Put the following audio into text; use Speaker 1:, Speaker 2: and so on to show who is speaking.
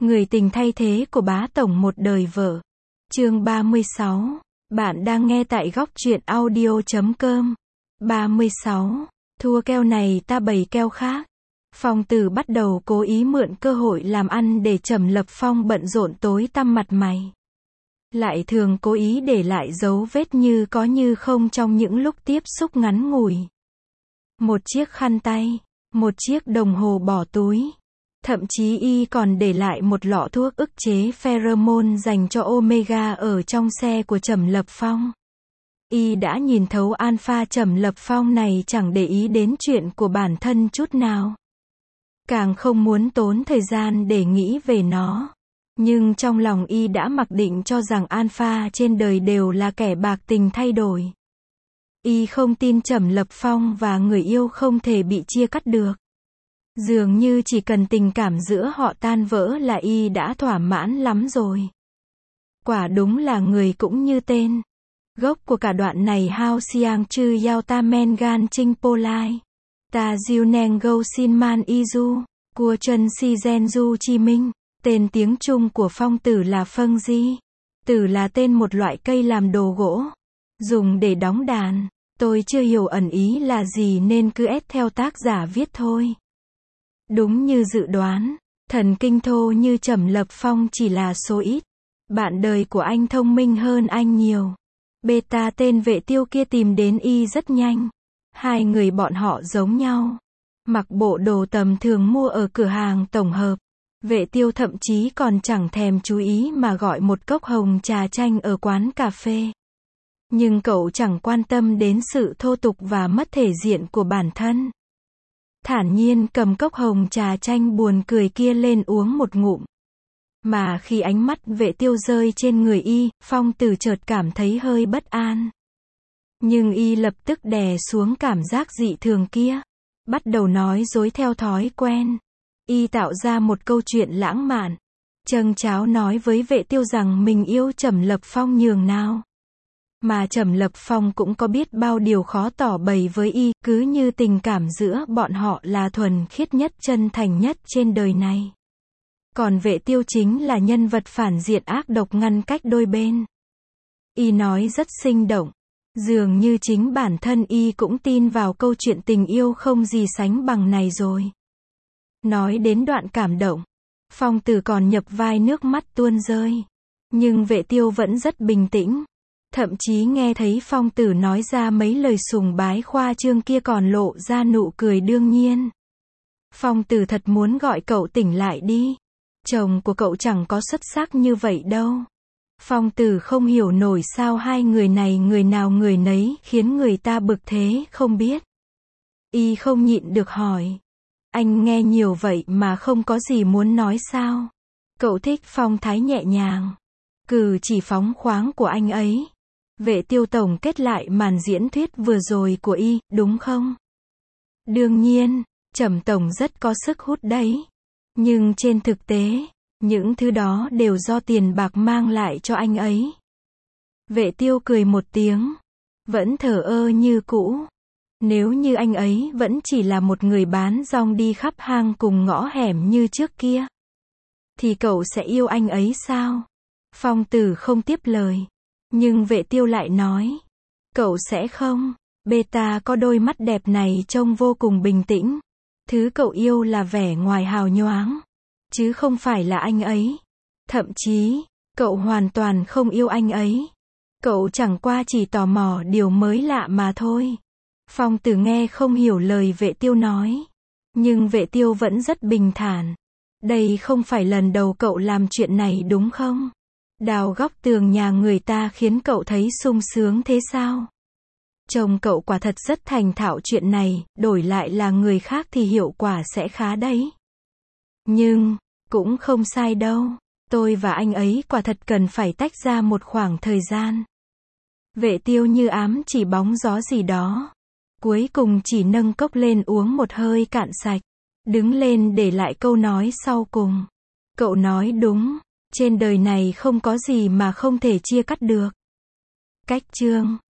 Speaker 1: Người tình thay thế của bá tổng một đời vợ. Chương 36. Bạn đang nghe tại góc truyện audio.com. 36. Thua keo này ta bày keo khác. Phong Tử bắt đầu cố ý mượn cơ hội làm ăn để Trầm Lập Phong bận rộn tối tăm mặt mày. Lại thường cố ý để lại dấu vết như có như không trong những lúc tiếp xúc ngắn ngủi. Một chiếc khăn tay, một chiếc đồng hồ bỏ túi. Thậm chí y còn để lại một lọ thuốc ức chế pheromone dành cho Omega ở trong xe của Trầm Lập Phong. Y đã nhìn thấu alpha Trầm Lập Phong này chẳng để ý đến chuyện của bản thân chút nào. Càng không muốn tốn thời gian để nghĩ về nó. Nhưng trong lòng y đã mặc định cho rằng alpha trên đời đều là kẻ bạc tình thay đổi. Y không tin Trầm Lập Phong và người yêu không thể bị chia cắt được. Dường như chỉ cần tình cảm giữa họ tan vỡ là y đã thỏa mãn lắm rồi. Quả đúng là người cũng như tên. Gốc của cả đoạn này Hao Xiang Chư Yao Ta Men Gan Trinh Po Lai. Ta Diu Neng Gou Xin Man Izu. Cua Chân Si Gen Du Chi Minh. Tên tiếng Trung của Phong Tử là Phâng Di. Tử là tên một loại cây làm đồ gỗ. Dùng để đóng đàn. Tôi chưa hiểu ẩn ý là gì nên cứ ép theo tác giả viết thôi. Đúng như dự đoán, thần kinh thô như Trầm Lập Phong chỉ là số ít. Bạn đời của anh thông minh hơn anh nhiều. Beta tên Vệ Tiêu kia tìm đến y rất nhanh. Hai người bọn họ giống nhau. Mặc bộ đồ tầm thường mua ở cửa hàng tổng hợp. Vệ Tiêu thậm chí còn chẳng thèm chú ý mà gọi một cốc hồng trà chanh ở quán cà phê. Nhưng cậu chẳng quan tâm đến sự thô tục và mất thể diện của bản thân. Thản nhiên cầm cốc hồng trà chanh buồn cười kia lên uống một ngụm. Mà khi ánh mắt Vệ Tiêu rơi trên người y, Phong Tử chợt cảm thấy hơi bất an. Nhưng y lập tức đè xuống cảm giác dị thường kia. Bắt đầu nói dối theo thói quen. Y tạo ra một câu chuyện lãng mạn. Châng cháo nói với Vệ Tiêu rằng mình yêu Trầm Lập Phong nhường nào. Mà Trầm Lập Phong cũng có biết bao điều khó tỏ bày với y, cứ như tình cảm giữa bọn họ là thuần khiết nhất chân thành nhất trên đời này. Còn Vệ Tiêu chính là nhân vật phản diện ác độc ngăn cách đôi bên. Y nói rất sinh động. Dường như chính bản thân y cũng tin vào câu chuyện tình yêu không gì sánh bằng này rồi. Nói đến đoạn cảm động, Phong Tử còn nhập vai nước mắt tuôn rơi. Nhưng Vệ Tiêu vẫn rất bình tĩnh. Thậm chí nghe thấy Phong Tử nói ra mấy lời sùng bái khoa trương kia còn lộ ra nụ cười đương nhiên. Phong Tử thật muốn gọi cậu tỉnh lại đi. Chồng của cậu chẳng có xuất sắc như vậy đâu. Phong Tử không hiểu nổi sao hai người này người nào người nấy khiến người ta bực thế không biết. Y không nhịn được hỏi. Anh nghe nhiều vậy mà không có gì muốn nói sao? Cậu thích phong thái nhẹ nhàng, cử chỉ phóng khoáng của anh ấy. Vệ Tiêu tổng kết lại màn diễn thuyết vừa rồi của y, đúng không? Đương nhiên, Trầm tổng rất có sức hút đấy. Nhưng trên thực tế, những thứ đó đều do tiền bạc mang lại cho anh ấy. Vệ Tiêu cười một tiếng, vẫn thờ ơ như cũ. Nếu như anh ấy vẫn chỉ là một người bán rong đi khắp hang cùng ngõ hẻm như trước kia, thì cậu sẽ yêu anh ấy sao? Phong Tử không tiếp lời. Nhưng Vệ Tiêu lại nói, cậu sẽ không. Beta có đôi mắt đẹp này trông vô cùng bình tĩnh. Thứ cậu yêu là vẻ ngoài hào nhoáng, chứ không phải là anh ấy. Thậm chí, cậu hoàn toàn không yêu anh ấy. Cậu chẳng qua chỉ tò mò điều mới lạ mà thôi. Phong Tử nghe không hiểu lời Vệ Tiêu nói. Nhưng Vệ Tiêu vẫn rất bình thản. Đây không phải lần đầu cậu làm chuyện này đúng không? Đào góc tường nhà người ta khiến cậu thấy sung sướng thế sao? Chồng cậu quả thật rất thành thạo chuyện này, đổi lại là người khác thì hiệu quả sẽ khá đấy. Nhưng, cũng không sai đâu. Tôi và anh ấy quả thật cần phải tách ra một khoảng thời gian. Vệ Tiêu như ám chỉ bóng gió gì đó. Cuối cùng chỉ nâng cốc lên uống một hơi cạn sạch. Đứng lên để lại câu nói sau cùng. Cậu nói đúng. Trên đời này không có gì mà không thể chia cắt được. Cách chương